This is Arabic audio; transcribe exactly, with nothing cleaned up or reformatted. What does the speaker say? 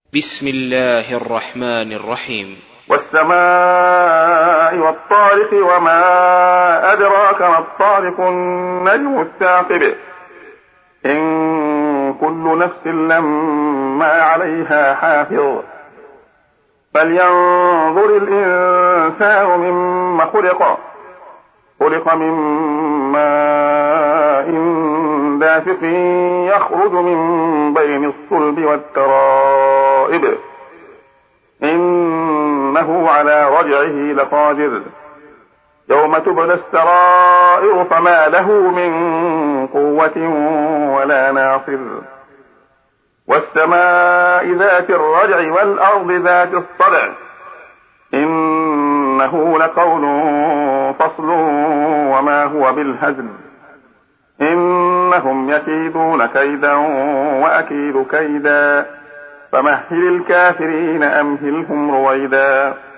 بسم الله الرحمن الرحيم. والسماء والطارق وما أدراك ما الطارق النجم الثاقب إن كل نفس لما عليها حافظ فلينظر الإنسان مما خلق خلق من ماء دافق يخرج من بين الصلب والترائب إنه على رجعه لقادر يوم تبلى السرائر فما له من قوة ولا ناصر والسماء ذات الرجع والأرض ذات الصدع إنه لقول فصل وما هو بالهزل إنهم يكيدون كيدا وأكيد كيدا فمهل الكافرين أمهلهم رويدا.